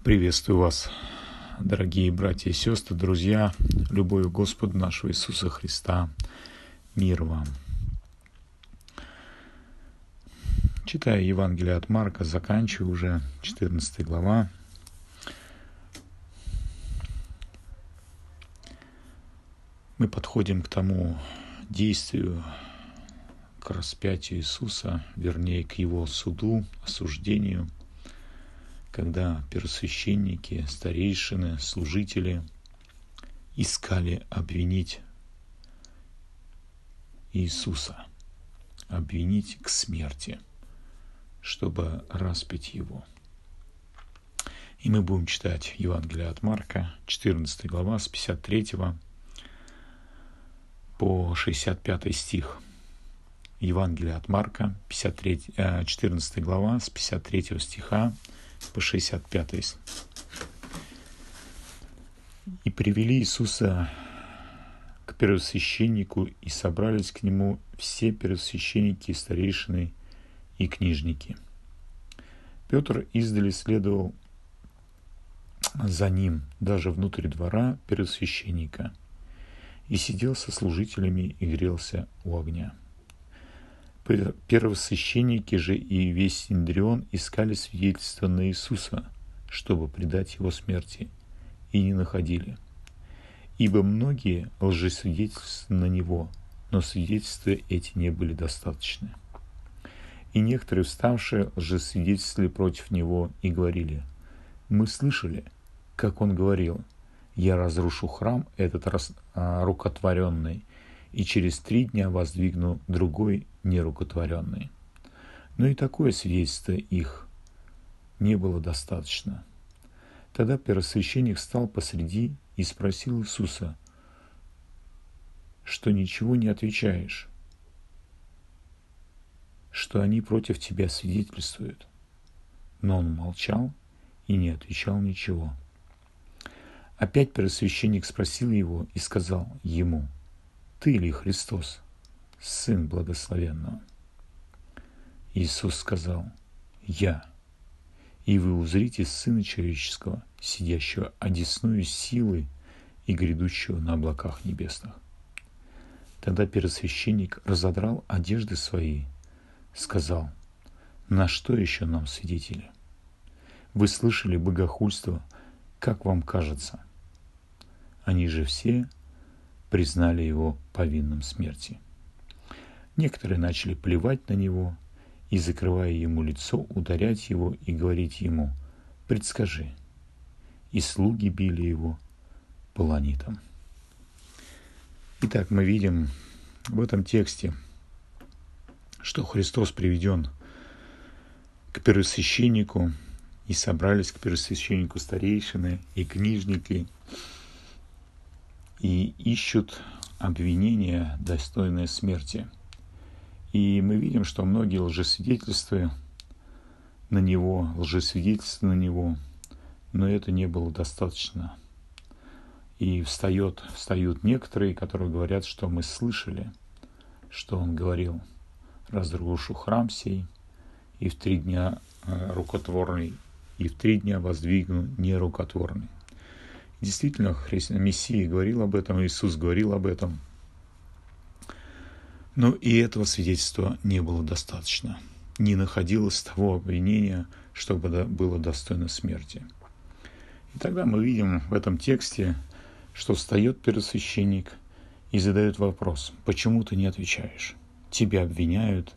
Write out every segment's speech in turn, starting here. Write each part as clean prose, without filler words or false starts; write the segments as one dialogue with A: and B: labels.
A: Приветствую вас, дорогие братья и сестры, друзья, любовью Господа нашего Иисуса Христа, мир вам. Читая Евангелие от Марка, заканчиваю уже 14 глава. Мы подходим к тому действию, к распятию Иисуса, вернее, к Его суду, осуждению, когда первосвященники, старейшины, служители искали обвинить Иисуса, обвинить к смерти, чтобы распять Его. И мы будем читать Евангелие от Марка, 14 глава, с 53 по 65 стих. Евангелие от Марка, 14 глава, с 53 стиха по 65. «И привели Иисуса к первосвященнику, и собрались к нему все первосвященники, старейшины и книжники. Петр издали следовал за ним даже внутрь двора первосвященника, и сидел со служителями и грелся у огня. Первосвященники же и весь Синедрион искали свидетельства на Иисуса, чтобы предать его смерти, и не находили. Ибо многие лжесвидетельства на него, но свидетельства эти не были достаточны. И некоторые, вставшие, лжесвидетельствовали против него и говорили: мы слышали, как он говорил: я разрушу храм этот рукотворенный, и через 3 дня воздвигну другой нерукотворенный. Но и такое свидетельство их не было достаточно. Тогда первосвященник встал посреди и спросил Иисуса, что ничего не отвечаешь, что они против тебя свидетельствуют. Но он молчал и не отвечал ничего. Опять первосвященник спросил его и сказал ему: ты ли Христос, Сын Благословенного? Иисус сказал: я. И вы узрите Сына Человеческого, сидящего одесную силы и грядущего на облаках небесных. Тогда первосвященник разодрал одежды свои, сказал: на что еще нам свидетели? Вы слышали богохульство, как вам кажется? Они же все признали его повинным смерти. Некоторые начали плевать на него и, закрывая ему лицо, ударять его и говорить ему: предскажи. И слуги били его полонитом. Итак, мы видим в этом тексте, что Христос приведен к первосвященнику, и собрались к первосвященнику старейшины и книжники, и ищут обвинения, достойные смерти. И мы видим, что многие лжесвидетельствуют на него, но это не было достаточно. И встают некоторые, которые говорят, что мы слышали, что он говорил: разрушу храм сей, и в 3 дня рукотворный, и в 3 дня воздвигну нерукотворный. Действительно, Мессия говорил об этом, Иисус говорил об этом. Но и этого свидетельства не было достаточно. Не находилось того обвинения, чтобы было достойно смерти. И тогда мы видим в этом тексте, что встает первосвященник и задает вопрос: почему ты не отвечаешь? Тебя обвиняют.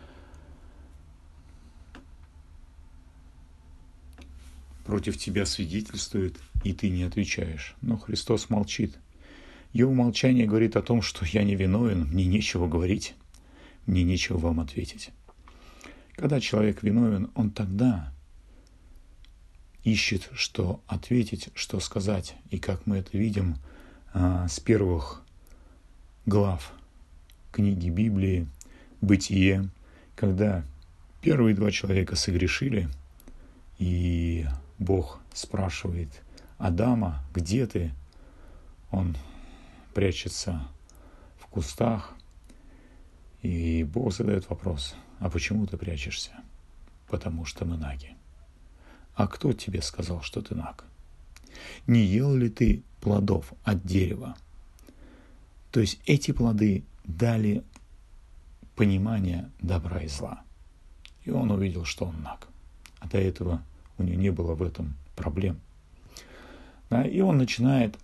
A: Против тебя свидетельствуют, и ты не отвечаешь. Но Христос молчит. Его молчание говорит о том, что я не виновен, мне нечего говорить, мне нечего вам ответить. Когда человек виновен, он тогда ищет, что ответить, что сказать. И как мы это видим с первых глав книги Библии «Бытие», когда первые 2 человека согрешили, и Бог спрашивает Адама: где ты? Он прячется в кустах, и Бог задает вопрос: а почему ты прячешься? Потому что мы наги. а кто тебе сказал, что ты наг? Не ел ли ты плодов от дерева? То есть эти плоды дали понимание добра и зла. И он увидел, что он наг. А до этого у него не было в этом проблем. Да, и он начинает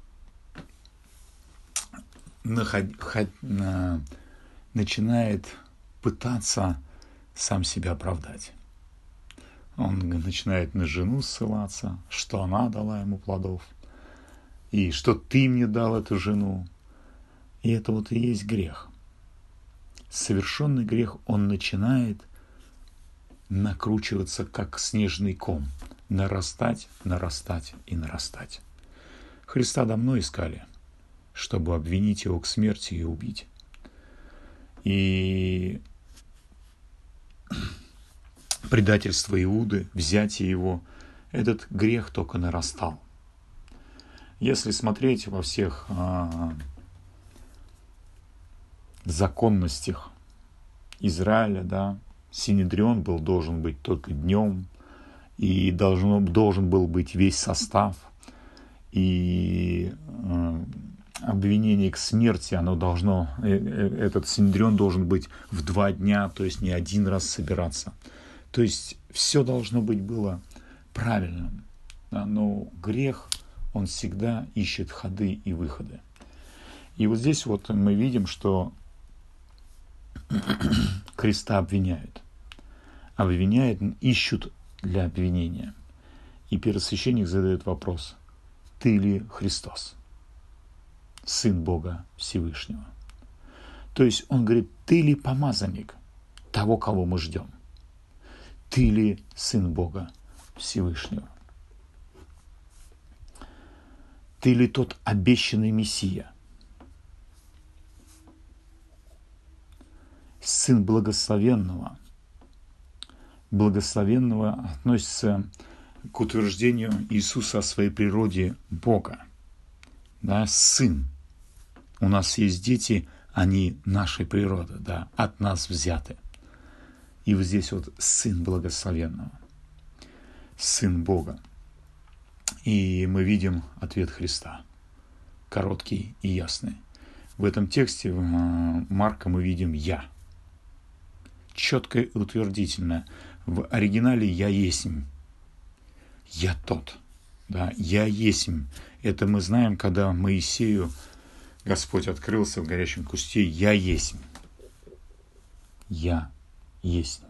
A: пытаться сам себя оправдать. Он начинает на жену ссылаться, что она дала ему плодов, и что ты мне дал эту жену. И это вот и есть грех. Совершенный грех, он начинает накручиваться, как снежный ком, нарастать, нарастать и нарастать. Христа давно искали, чтобы обвинить его к смерти и убить. И предательство Иуды, взятие его, этот грех только нарастал. Если смотреть во всех законностях Израиля, да, Синедрион должен быть только днем, и должен был быть весь состав, и обвинение к смерти, этот Синедрион должен быть в 2 дня, то есть не один раз собираться. То есть все должно быть было правильным. Да, но грех, он всегда ищет ходы и выходы. И вот здесь вот мы видим, что Христа обвиняют. Ищут для обвинения. И первосвященник задает вопрос: ты ли Христос, Сын Бога Всевышнего? То есть он говорит: ты ли помазанник того, кого мы ждем? Ты ли Сын Бога Всевышнего? Ты ли тот обещанный Мессия? Сын благословенного. Благословенного относится к утверждению Иисуса о своей природе Бога. Да, Сын. У нас есть дети, они нашей природы, да, от нас взяты. И вот здесь вот Сын благословенного, Сын Бога. И мы видим ответ Христа, короткий и ясный. В этом тексте Марка мы видим «Я». Четкое и утвердительное. В оригинале «Я есмь». «Я тот». Да, «Я есмь». Это мы знаем, когда Моисею Господь открылся в горячем кусте: «Я есмь». «Я есмь».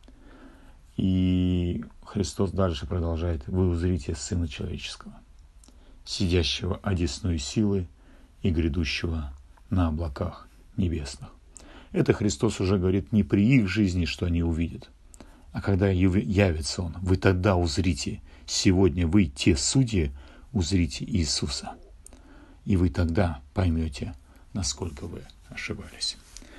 A: И Христос дальше продолжает: «Вы узрите Сына Человеческого, сидящего одесную силы и грядущего на облаках небесных». Это Христос уже говорит не при их жизни, что они увидят, а когда явится Он. Вы тогда узрите, сегодня вы, те судьи, узрите Иисуса. И вы тогда поймете, насколько вы ошибались.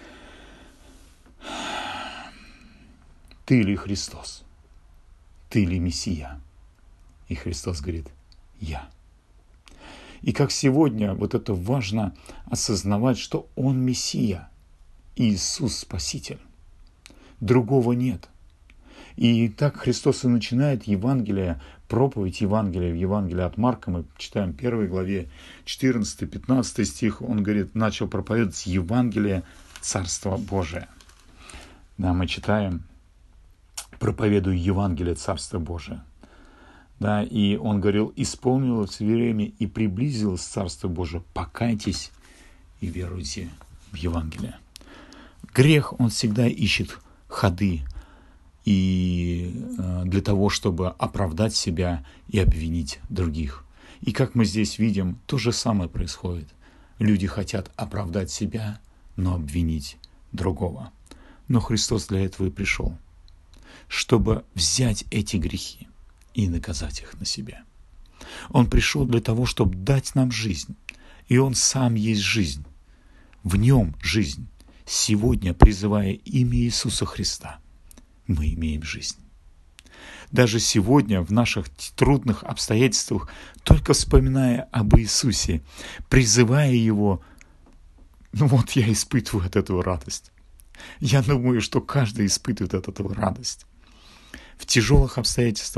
A: Ты ли Христос? Ты ли Мессия? И Христос говорит: я. И как сегодня вот это важно осознавать, что Он Мессия, Иисус Спаситель. Другого нет. И так Христос и начинает Евангелие, проповедь Евангелия, в Евангелии от Марка, мы читаем в 1 главе 14-15 стих, он говорит, начал проповедовать Евангелие Царства Божия. Да, мы читаем: проповедую Евангелие Царства Божия. Да, и он говорил: исполнилось время и приблизилось Царство Божие, покайтесь и веруйте в Евангелие. Грех, он всегда ищет ходы и для того, чтобы оправдать себя и обвинить других. И как мы здесь видим, то же самое происходит. Люди хотят оправдать себя, но обвинить другого. Но Христос для этого и пришел, чтобы взять эти грехи и наказать их на себя. Он пришел для того, чтобы дать нам жизнь. И Он сам есть жизнь. В Нем жизнь. Сегодня, призывая имя Иисуса Христа, мы имеем жизнь. Даже сегодня, в наших трудных обстоятельствах, только вспоминая об Иисусе, призывая Его, я испытываю от этого радость. Я думаю, что каждый испытывает от этого радость. В тяжелых обстоятельствах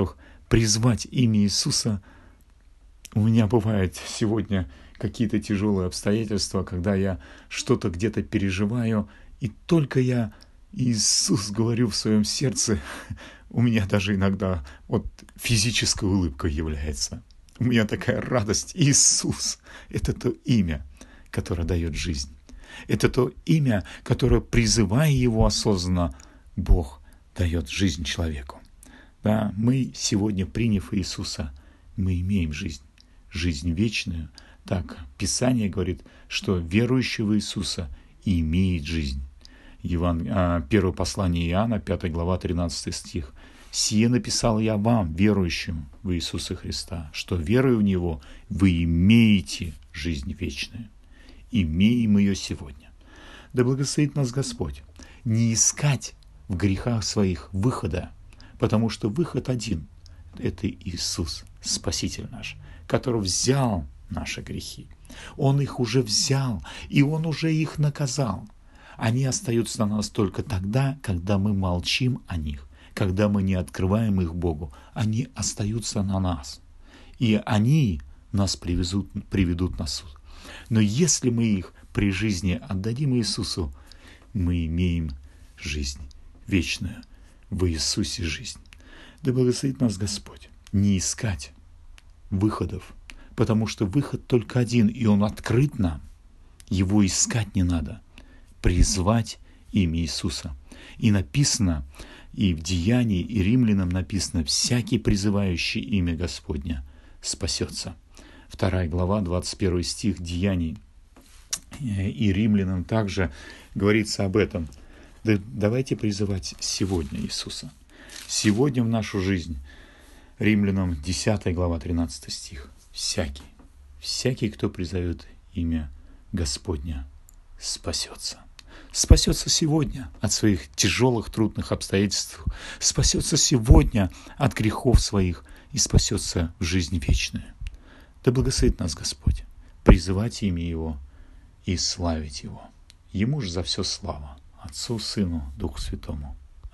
A: призвать имя Иисуса. У меня бывают сегодня какие-то тяжелые обстоятельства, когда я что-то где-то переживаю, и только я Иисус говорю в своем сердце, у меня даже иногда физическая улыбка является. У меня такая радость. Иисус — это то имя, которое дает жизнь. Это то имя, которое, призывая Его осознанно, Бог дает жизнь человеку. Да, мы сегодня, приняв Иисуса, мы имеем жизнь вечную. Так, Писание говорит, что верующий в Иисуса имеет жизнь. Первое послание Иоанна, 5 глава, 13 стих. «Сие написал я вам, верующим в Иисуса Христа, что, веруя в Него, вы имеете жизнь вечную». Имеем ее сегодня. Да благословит нас Господь. Не искать в грехах своих выхода, потому что выход один – это Иисус, Спаситель наш, который взял наши грехи. Он их уже взял, и Он уже их наказал. Они остаются на нас только тогда, когда мы молчим о них, когда мы не открываем их Богу. Они остаются на нас, и они нас приведут на суд. Но если мы их при жизни отдадим Иисусу, мы имеем жизнь вечную, в Иисусе жизнь. Да благословит нас Господь. Не искать выходов, потому что выход только один, и он открыт нам. Его искать не надо. Призвать имя Иисуса. И написано, и в Деянии, и Римлянам написано, всякий призывающий имя Господня спасется. 2 глава, 21 стих Деяний. И Римлянам также говорится об этом. Да давайте призывать сегодня Иисуса. Сегодня в нашу жизнь. Римлянам 10 глава, 13 стих. Всякий, кто призовет имя Господня, спасется. Спасется сегодня от своих тяжелых, трудных обстоятельств. Спасется сегодня от грехов своих и спасется в жизнь вечную. Да благословит нас Господь. Призывать имя Его и славить Его. Ему же за все слава. Отцу, Сыну, Духу Святому.